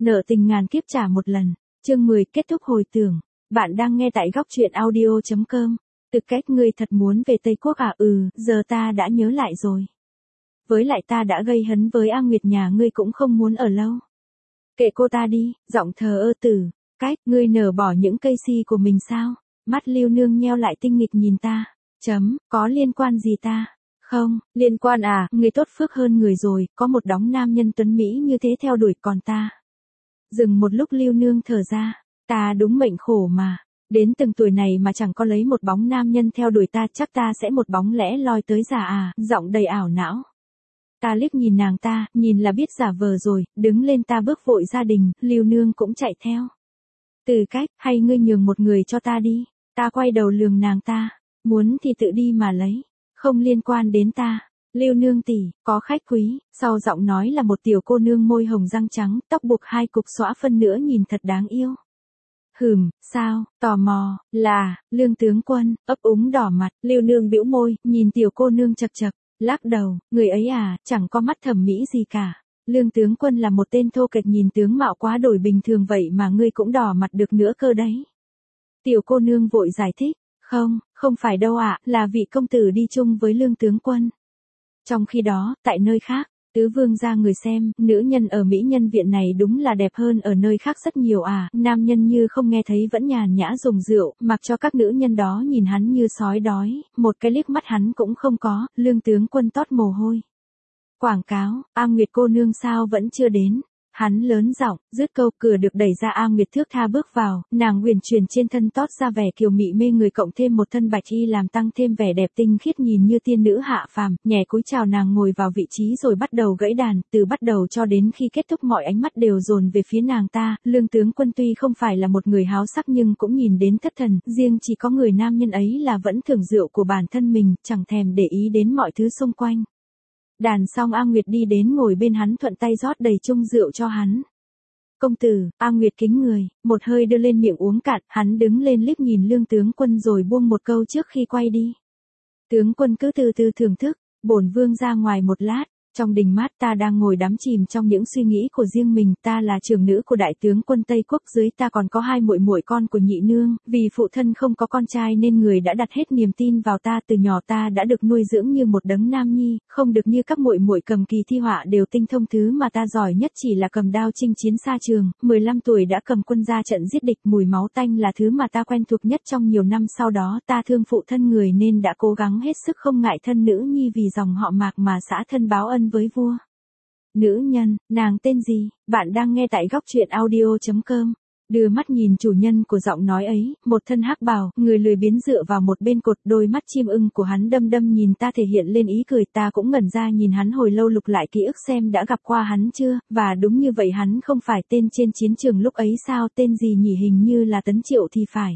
Nợ tình ngàn kiếp trả một lần. Chương 10 kết thúc hồi tưởng. Bạn đang nghe tại góc truyện audio.com. Từ cách ngươi thật muốn về Tây Quốc à? Giờ ta đã nhớ lại rồi. Với lại ta đã gây hấn với A Nguyệt nhà ngươi cũng không muốn ở lâu. Kệ cô ta đi, giọng thờ ơ tử. Cách, ngươi nở bỏ những cây si của mình sao? Mắt Lưu Nương nheo lại tinh nghịch nhìn ta. Có liên quan gì ta? Không, liên quan à, người tốt phước hơn người rồi, có một đống nam nhân tuấn Mỹ như thế theo đuổi còn ta. Dừng một lúc Lưu Nương thở ra, ta đúng mệnh khổ mà, đến từng tuổi này mà chẳng có lấy một bóng nam nhân theo đuổi ta, chắc ta sẽ một bóng lẻ loi tới già à, giọng đầy ảo não. Ta liếc nhìn nàng ta, nhìn là biết giả vờ rồi, đứng lên ta bước vội gia đình, Lưu Nương cũng chạy theo. Từ cách, hay ngươi nhường một người cho ta đi, ta quay đầu lườm nàng ta, muốn thì tự đi mà lấy, không liên quan đến ta. Lưu Nương tỷ, có khách quý, sau giọng nói là một tiểu cô nương môi hồng răng trắng, tóc buộc hai cục xõa phân nữa nhìn thật đáng yêu. Sao, tò mò, là, Lương tướng quân, ấp úng đỏ mặt, Lưu Nương bĩu môi, nhìn tiểu cô nương chật chật, lắc đầu, người ấy à, chẳng có mắt thẩm mỹ gì cả. Lương tướng quân là một tên thô kệch, nhìn tướng mạo quá đổi bình thường vậy mà ngươi cũng đỏ mặt được nữa cơ đấy. Tiểu cô nương vội giải thích, không phải đâu ạ, là vị công tử đi chung với Lương tướng quân. Trong khi đó, tại nơi khác, tứ vương ra người xem, nữ nhân ở Mỹ Nhân viện này đúng là đẹp hơn ở nơi khác rất nhiều à, nam nhân như không nghe thấy vẫn nhàn nhã dùng rượu, mặc cho các nữ nhân đó nhìn hắn như sói đói, một cái liếc mắt hắn cũng không có, Lương tướng quân toát mồ hôi. Quảng cáo, A Nguyệt cô nương sao vẫn chưa đến? Hắn lớn giọng, dứt câu cửa được đẩy ra, A Nguyệt thước tha bước vào, nàng uyển chuyển trên thân tót ra vẻ kiều mị mê người, cộng thêm một thân bạch y làm tăng thêm vẻ đẹp tinh khiết, nhìn như tiên nữ hạ phàm, nhẹ cúi chào nàng ngồi vào vị trí rồi bắt đầu gãy đàn, từ bắt đầu cho đến khi kết thúc mọi ánh mắt đều dồn về phía nàng ta. Lương tướng quân tuy không phải là một người háo sắc nhưng cũng nhìn đến thất thần, riêng chỉ có người nam nhân ấy là vẫn thưởng rượu của bản thân mình, chẳng thèm để ý đến mọi thứ xung quanh. Đàn xong A Nguyệt đi đến ngồi bên hắn, thuận tay rót đầy chung rượu cho hắn. Công tử, A Nguyệt kính người, một hơi đưa lên miệng uống cạn, hắn đứng lên liếc nhìn Lương tướng quân rồi buông một câu trước khi quay đi. Tướng quân cứ từ từ thưởng thức, bổn vương ra ngoài một lát. Trong đình mát ta đang ngồi đắm chìm trong những suy nghĩ của riêng mình, ta là trưởng nữ của đại tướng quân Tây Quốc, dưới ta còn có hai muội muội con của nhị nương, vì phụ thân không có con trai nên người đã đặt hết niềm tin vào ta, từ nhỏ ta đã được nuôi dưỡng như một đấng nam nhi, không được như các muội muội cầm kỳ thi họa đều tinh thông, thứ mà ta giỏi nhất chỉ là cầm đao chinh chiến xa trường, 15 tuổi đã cầm quân ra trận giết địch, mùi máu tanh là thứ mà ta quen thuộc nhất. Trong nhiều năm sau đó ta thương phụ thân người nên đã cố gắng hết sức không ngại thân nữ nhi vì dòng họ Mạc mà xã thân báo ân với vua. Nữ nhân, nàng tên gì? Bạn đang nghe tại góc truyện audio.com. Đưa mắt nhìn chủ nhân của giọng nói ấy, một thân hắc bào, người lười biếng dựa vào một bên cột, đôi mắt chim ưng của hắn đăm đăm nhìn ta thể hiện lên ý cười, ta cũng ngẩn ra nhìn hắn hồi lâu, lục lại ký ức xem đã gặp qua hắn chưa, và đúng như vậy, hắn không phải tên trên chiến trường lúc ấy sao, tên gì nhỉ, hình như là Tấn Triệu thì phải.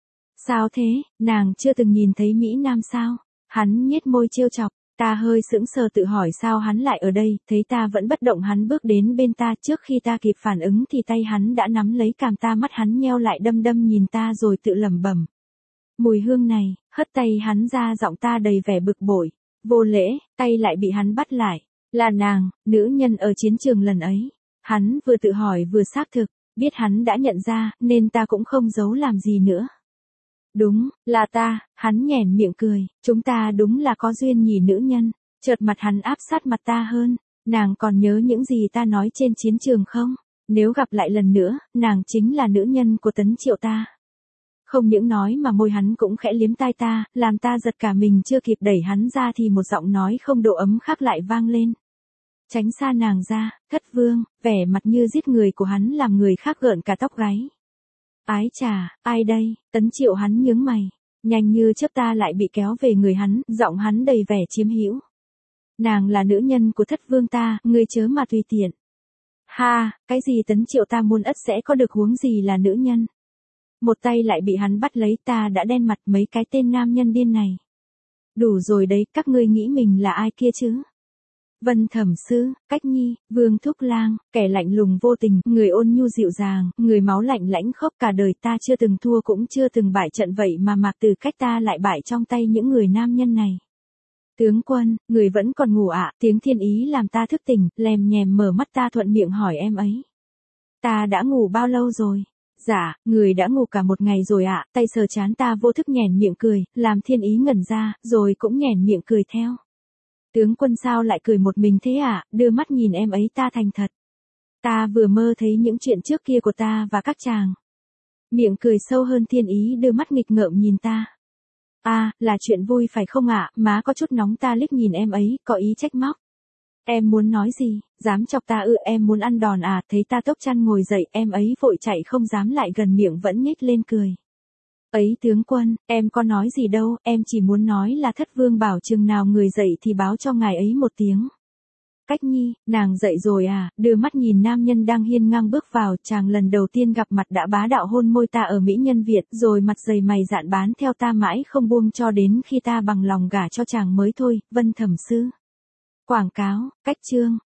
Sao thế, nàng chưa từng nhìn thấy Mỹ Nam sao? Hắn nhếch môi trêu chọc. Ta hơi sững sờ tự hỏi sao hắn lại ở đây, thấy ta vẫn bất động hắn bước đến bên ta, trước khi ta kịp phản ứng thì tay hắn đã nắm lấy cằm ta, mắt hắn nheo lại đăm đăm nhìn ta rồi tự lẩm bẩm. Mùi hương này, hất tay hắn ra, giọng ta đầy vẻ bực bội. Vô lễ, tay lại bị hắn bắt lại. Là nàng, nữ nhân ở chiến trường lần ấy. Hắn vừa tự hỏi vừa xác thực, biết hắn đã nhận ra, nên ta cũng không giấu làm gì nữa. Đúng, là ta, hắn nhoẻn miệng cười, chúng ta đúng là có duyên nhỉ nữ nhân. Chợt mặt hắn áp sát mặt ta hơn, nàng còn nhớ những gì ta nói trên chiến trường không? Nếu gặp lại lần nữa, nàng chính là nữ nhân của Tấn Triệu ta. Không những nói mà môi hắn cũng khẽ liếm tai ta, làm ta giật cả mình, chưa kịp đẩy hắn ra thì một giọng nói không độ ấm khác lại vang lên. Tránh xa nàng ra, Thất vương, vẻ mặt như giết người của hắn làm người khác gợn cả tóc gáy. Ái chà, ai đây? Tấn Triệu hắn nhướng mày, nhanh như chớp ta lại bị kéo về người hắn, giọng hắn đầy vẻ chiếm hữu. Nàng là nữ nhân của Thất vương ta, ngươi chớ mà tùy tiện. Ha, cái gì Tấn Triệu ta muôn ất sẽ có được huống gì là nữ nhân. Một tay lại bị hắn bắt lấy, ta đã đen mặt, mấy cái tên nam nhân điên này. Đủ rồi đấy, các ngươi nghĩ mình là ai kia chứ? Vân Thẩm Sư, Cách Nhi, Vương Thúc Lang, kẻ lạnh lùng vô tình, người ôn nhu dịu dàng, người máu lạnh lãnh khốc, cả đời ta chưa từng thua cũng chưa từng bại trận, vậy mà Mạc Từ Cách ta lại bại trong tay những người nam nhân này. Tướng quân, người vẫn còn ngủ ạ? Tiếng thiên ý làm ta thức tỉnh, lèm nhèm mở mắt, ta thuận miệng hỏi em ấy. Ta đã ngủ bao lâu rồi? Dạ, người đã ngủ cả một ngày rồi ạ. Tay sờ chán ta vô thức nhoẻn miệng cười, làm Thiên Ý ngẩn ra, rồi cũng nhoẻn miệng cười theo. Tướng quân sao lại cười một mình thế ạ? Đưa mắt nhìn em ấy ta thành thật. Ta vừa mơ thấy những chuyện trước kia của ta và các chàng. Miệng cười sâu hơn. Thiên Ý đưa mắt nghịch ngợm nhìn ta. Là chuyện vui phải không ạ? Má có chút nóng. Ta liếc nhìn em ấy, có ý trách móc. Em muốn nói gì? Dám chọc ta ư? Em muốn ăn đòn à? Thấy ta tốc chăn ngồi dậy, em ấy vội chạy không dám lại gần, miệng vẫn nhếch lên cười. Ấy tướng quân, em có nói gì đâu, em chỉ muốn nói là Thất Vương bảo chừng nào người dậy thì báo cho ngài ấy một tiếng. Cách Nhi, nàng dậy rồi à? Đưa mắt nhìn nam nhân đang hiên ngang bước vào, chàng lần đầu tiên gặp mặt đã bá đạo hôn môi ta ở Mỹ Nhân Việt, rồi mặt dày mày dạn bán theo ta mãi không buông cho đến khi ta bằng lòng gả cho chàng mới thôi. Vân Thẩm Sư. Quảng cáo, cách chương.